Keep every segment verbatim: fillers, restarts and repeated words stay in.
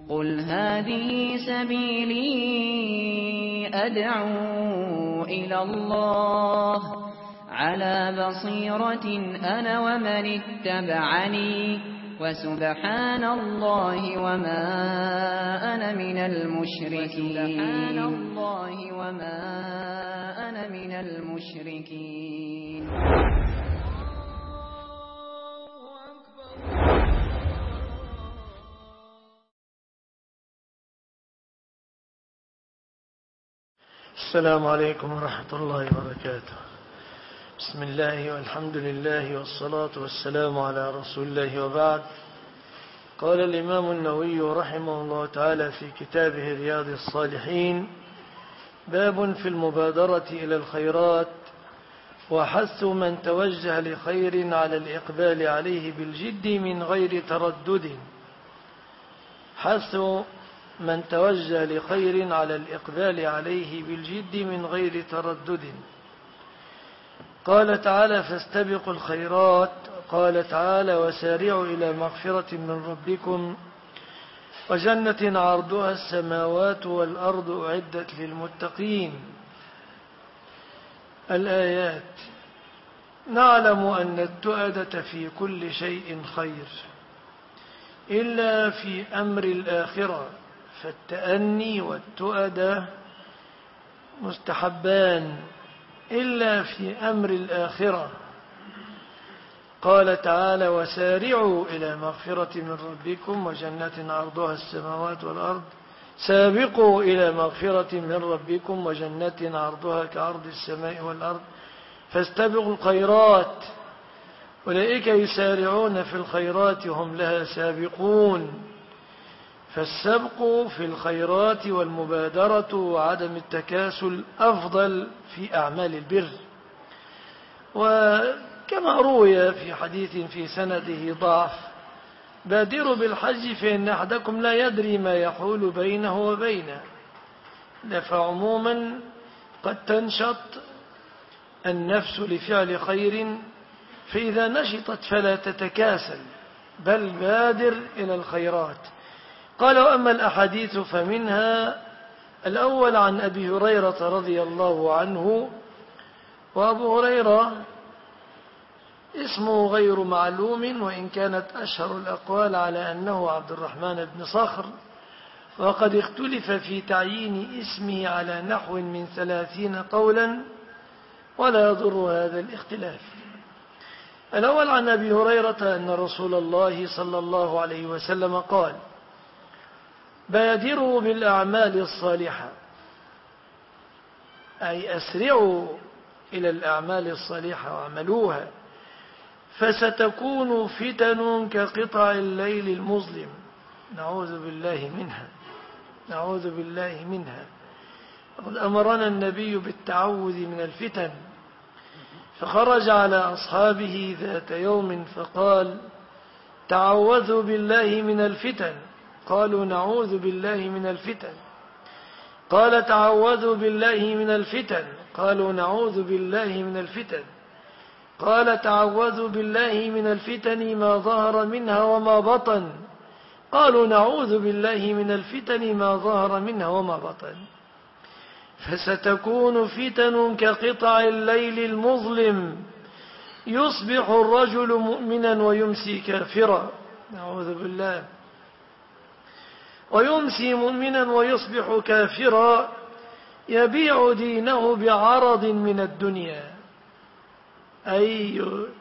قل هذه سبيلي أدعو إلى الله على بصيرة أنا ومن اتبعني وسبحان الله وما أنا من المشركين سبحان الله وما أنا من المشركين. السلام عليكم ورحمة الله وبركاته. بسم الله والحمد لله والصلاة والسلام على رسول الله وبعد. قال الإمام النووي رحمه الله تعالى في كتابه رياض الصالحين: باب في المبادرة إلى الخيرات وحث من توجه لخير على الإقبال عليه بالجد من غير تردد. حث من توجه لخير على الإقبال عليه بالجد من غير تردد. قال تعالى: فاستبقوا الخيرات. قال تعالى: وسارعوا إلى مغفرة من ربكم وجنة عرضها السماوات والأرض أعدت للمتقين. الآيات. نعلم أن التؤدة في كل شيء خير إلا في أمر الآخرة، فالتأني والتؤدة مستحبان إلا في أمر الآخرة. قال تعالى: وسارعوا إلى مغفرة من ربكم وجنة عرضها السماوات والأرض. سابقوا إلى مغفرة من ربكم وجنة عرضها كعرض السماء والأرض فاستبقوا الخيرات. أولئك يسارعون في الخيرات هم لها سابقون. فالسبق في الخيرات والمبادرة وعدم التكاسل أفضل في أعمال البر. وكما روي في حديث في سنده ضعف: بادروا بالحج فإن أحدكم لا يدري ما يحول بينه وبينه. فعموما قد تنشط النفس لفعل خير، فإذا نشطت فلا تتكاسل بل بادر إلى الخيرات. قال: وأما الأحاديث فمنها الأول عن أبي هريرة رضي الله عنه. وأبو هريرة اسمه غير معلوم، وإن كانت أشهر الأقوال على أنه عبد الرحمن بن صخر، وقد اختلف في تعيين اسمه على نحو من ثلاثين قولا، ولا يضر هذا الاختلاف. الأول عن أبي هريرة أن رسول الله صلى الله عليه وسلم قال: بادروا بالأعمال الصالحة، أي أسرعوا إلى الأعمال الصالحة وعملوها، فستكون فتن كقطع الليل المظلم. نعوذ بالله منها نعوذ بالله منها. وقد أمرنا النبي بالتعوذ من الفتن، فخرج على أصحابه ذات يوم فقال: تعوذوا بالله من الفتن. قالوا: نعوذ بالله من الفتن. قال: تعوذوا بالله من الفتن. قالوا: نعوذ بالله من الفتن. قال: تعوذوا بالله من الفتن ما ظهر منها وما بطن. قالوا: نعوذ بالله من الفتن ما ظهر منها وما بطن. فستكون فتن كقطع الليل المظلم، يصبح الرجل مؤمنا ويمسي كافرا. نعوذ بالله. ويمسي مؤمنا ويصبح كافرا، يبيع دينه بعرض من الدنيا، أي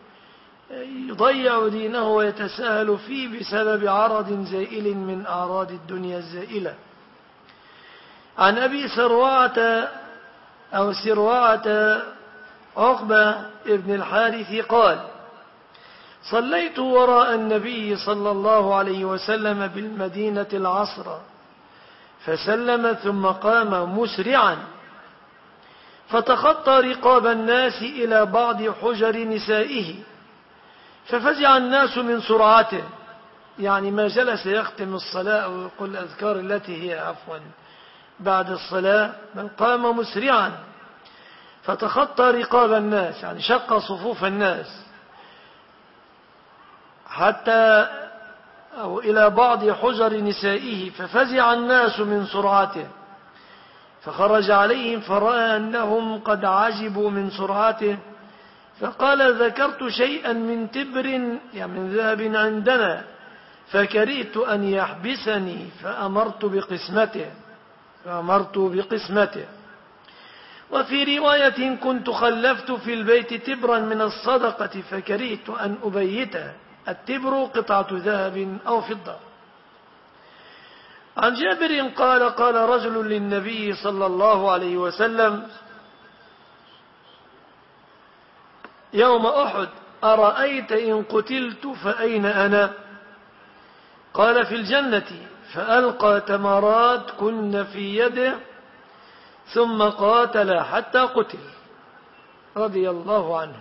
يضيع دينه ويتساهل فيه بسبب عرض زائل من أعراض الدنيا الزائلة. عن أبي سروعة أو سروعة عقبة ابن الحارث قال: صليت وراء النبي صلى الله عليه وسلم بالمدينة العصر، فسلم ثم قام مسرعا، فتخطى رقاب الناس إلى بعض حجر نسائه، ففزع الناس من سرعته، يعني ما جلس يختم الصلاة ويقول الأذكار التي هي عفوا بعد الصلاة، بل قام مسرعا فتخطى رقاب الناس، يعني شق صفوف الناس، حتى أو إلى بعض حجر نسائه ففزع الناس من سرعته، فخرج عليهم فرأى أنهم قد عجبوا من سرعته، فقال ذكرت شيئا من تبر يعني من ذهب عندنا فكرهت أن يحبسني فأمرت بقسمته فأمرت بقسمته. وفي رواية كنت خلفت في البيت تبرا من الصدقة فكرهت أن أبيته. التبر قطعة ذهب أو فضة. عن جابر قال قال رجل للنبي صلى الله عليه وسلم يوم أحد أرأيت إن قتلت فأين أنا؟ قال في الجنة، فألقى تمرات كن في يده ثم قاتل حتى قتل رضي الله عنه.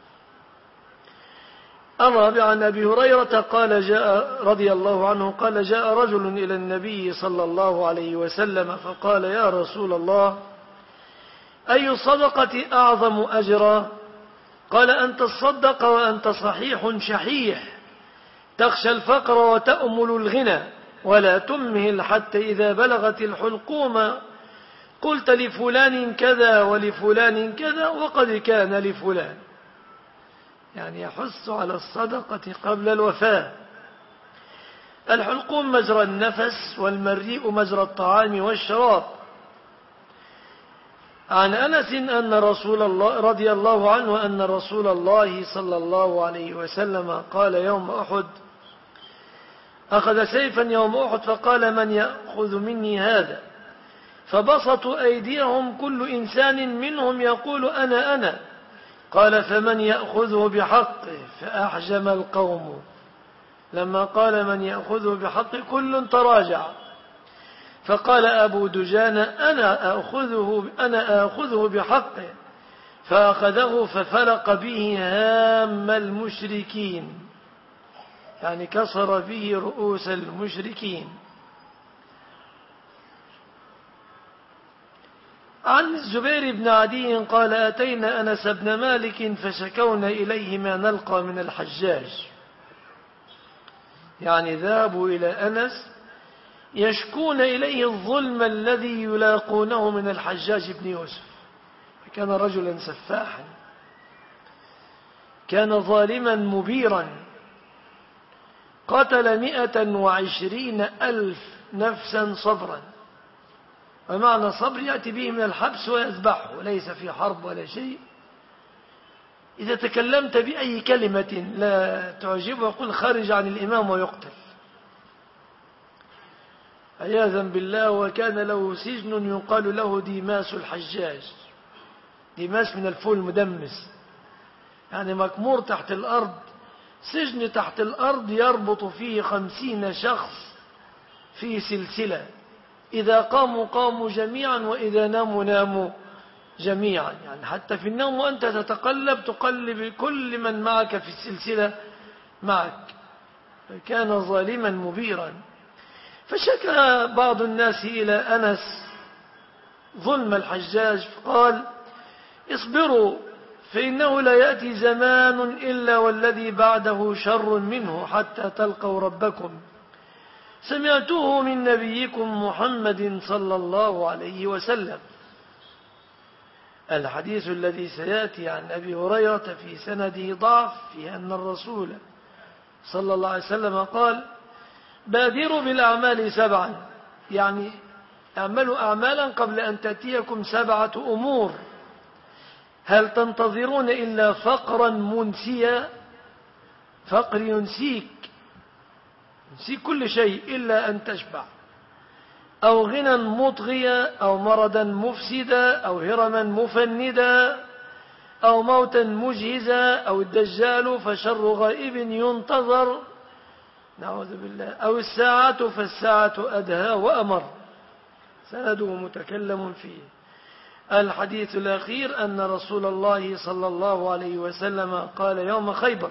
الرابع عن أبي هريرة قال جاء رضي الله عنه قال جاء رجل إلى النبي صلى الله عليه وسلم فقال يا رسول الله أي صدقة أعظم أجرا؟ قال أن تصدق وأنت صحيح شحيح تخشى الفقر وتأمل الغنى ولا تمهل حتى إذا بلغت الحلقوم قلت لفلان كذا ولفلان كذا وقد كان لفلان. يعني يحث على الصدقة قبل الوفاة. الحلقوم مجرى النفس والمريء مجرى الطعام والشراب. عن أنس أن رسول الله رضي الله عنه أن رسول الله صلى الله عليه وسلم قال يوم أحد أخذ سيفا يوم أحد فقال من يأخذ مني هذا؟ فبسطوا أيديهم كل إنسان منهم يقول أنا أنا. قال فمن يأخذه بحقه؟ فأحجم القوم. لما قال من يأخذه بحقه كل تراجع. فقال أبو دجانة أنا أخذه, أنا أخذه بحقه، فأخذه ففلق به هام المشركين، يعني كسر به رؤوس المشركين. عن الزبير بن عدي قال أتينا أنس بن مالك فشكونا إليه ما نلقى من الحجاج، يعني ذهبوا إلى أنس يشكون إليه الظلم الذي يلاقونه من الحجاج بن يوسف. كان رجلا سفاحا، كان ظالما مبيرا، قتل مئة وعشرين ألف نفسا صبرا. ومعنى صبر يأتي به من الحبس ويذبحه، ليس في حرب ولا شيء. إذا تكلمت بأي كلمة لا تعجبه قل خارج عن الإمام ويقتل عياذا بالله. وكان له سجن يقال له ديماس الحجاج. ديماس من الفول المدمس، يعني مكمور تحت الأرض، سجن تحت الأرض يربط فيه خمسين شخص في سلسلة، إذا قاموا قاموا جميعا وإذا ناموا ناموا جميعا. يعني حتى في النوم وأنت تتقلب تقلب كل من معك في السلسلة معك. كان ظالما مبيرا. فشكى بعض الناس إلى أنس ظلم الحجاج فقال اصبروا فإنه لا يأتي زمان إلا والذي بعده شر منه حتى تلقوا ربكم. سمعته من نبيكم محمد صلى الله عليه وسلم. الحديث الذي سيأتي عن أبي هريرة في سنده ضعف في أن الرسول صلى الله عليه وسلم قال بادروا بالأعمال سبعا، يعني اعملوا أعمالا قبل أن تأتيكم سبعة أمور هل تنتظرون إلا فقرا منسيا؟ فقر ينسيك، ينسيك كل شيء إلا أن تشبع، أو غنى مطغيا، أو مرضا مفسدا، أو هرما مفندا، أو موتا مجهزا، أو الدجال فشر غائب ينتظر نعوذ بالله، أو الساعة فالساعة أدهى وأمر. سنده متكلم فيه. الحديث الأخير أن رسول الله صلى الله عليه وسلم قال يوم خيبر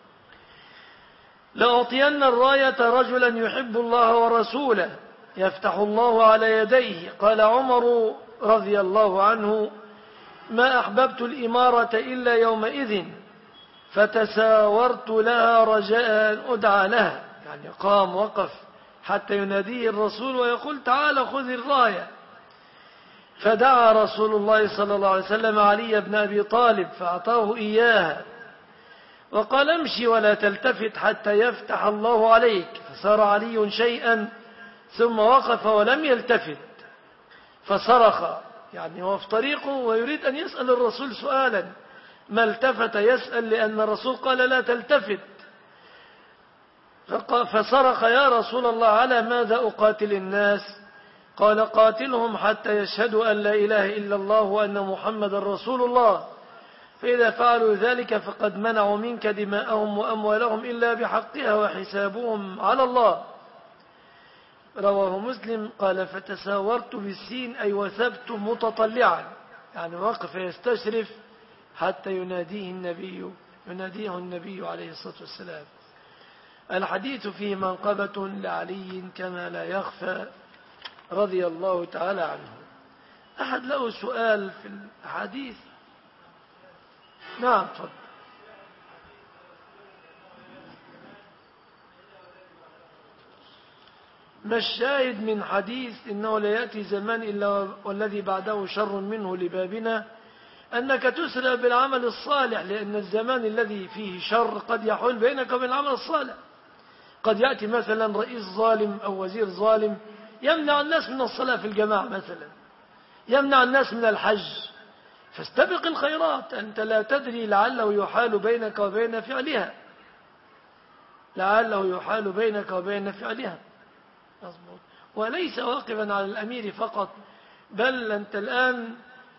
لأعطين الراية رجلا يحب الله ورسوله يفتح الله على يديه. قال عمر رضي الله عنه ما أحببت الإمارة إلا يومئذ فتساورت لها رجاء أن أدعى لها، يعني قام وقف حتى يناديه الرسول ويقول تعالى خذ الراية. فدعا رسول الله صلى الله عليه وسلم علي بن أبي طالب فأعطاه إياها وقال امشي ولا تلتفت حتى يفتح الله عليك. فصار علي شيئا ثم وقف ولم يلتفت فصرخ، يعني هو في طريقه ويريد أن يسأل الرسول سؤالا، ما التفت يسأل لأن الرسول قال لا تلتفت. فصرخ يا رسول الله على ماذا أقاتل الناس؟ قال قاتلهم حتى يشهدوا أن لا إله إلا الله وأن محمد رسول الله، فإذا فعلوا ذلك فقد منعوا منك دماءهم وأموالهم إلا بحقها وحسابهم على الله. رواه مسلم. قال فتساورت بالسين أي وثبت متطلعا، يعني وقف يستشرف حتى يناديه النبي يناديه النبي عليه الصلاة والسلام. الحديث فيه منقبة لعلي كما لا يخفى رضي الله تعالى عنه. أحد له سؤال في الحديث؟ نعم تفضل. ما الشاهد من حديث إنه لا يأتي زمان إلا والذي بعده شر منه لبابنا؟ أنك تسرع بالعمل الصالح، لأن الزمان الذي فيه شر قد يحول بينك وبين العمل الصالح. قد يأتي مثلا رئيس ظالم أو وزير ظالم يمنع الناس من الصلاة في الجماعة مثلا، يمنع الناس من الحج، فاستبق الخيرات، أنت لا تدري لعله يحال بينك وبين فعلها، لعله يحال بينك وبين فعلها. مظبوط. وليس واقفا على الأمير فقط، بل أنت الآن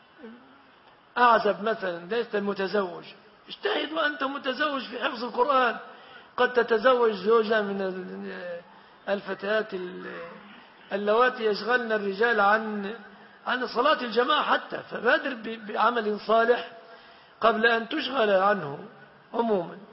أعزب مثلا ليس متزوج، اجتهد وأنت متزوج في حفظ القرآن، قد تتزوج زوجة من الفتيات اللواتي يشغلن الرجال عن عن صلاة الجماعة حتى، فبادر بعمل صالح قبل أن تشغل عنه عموما.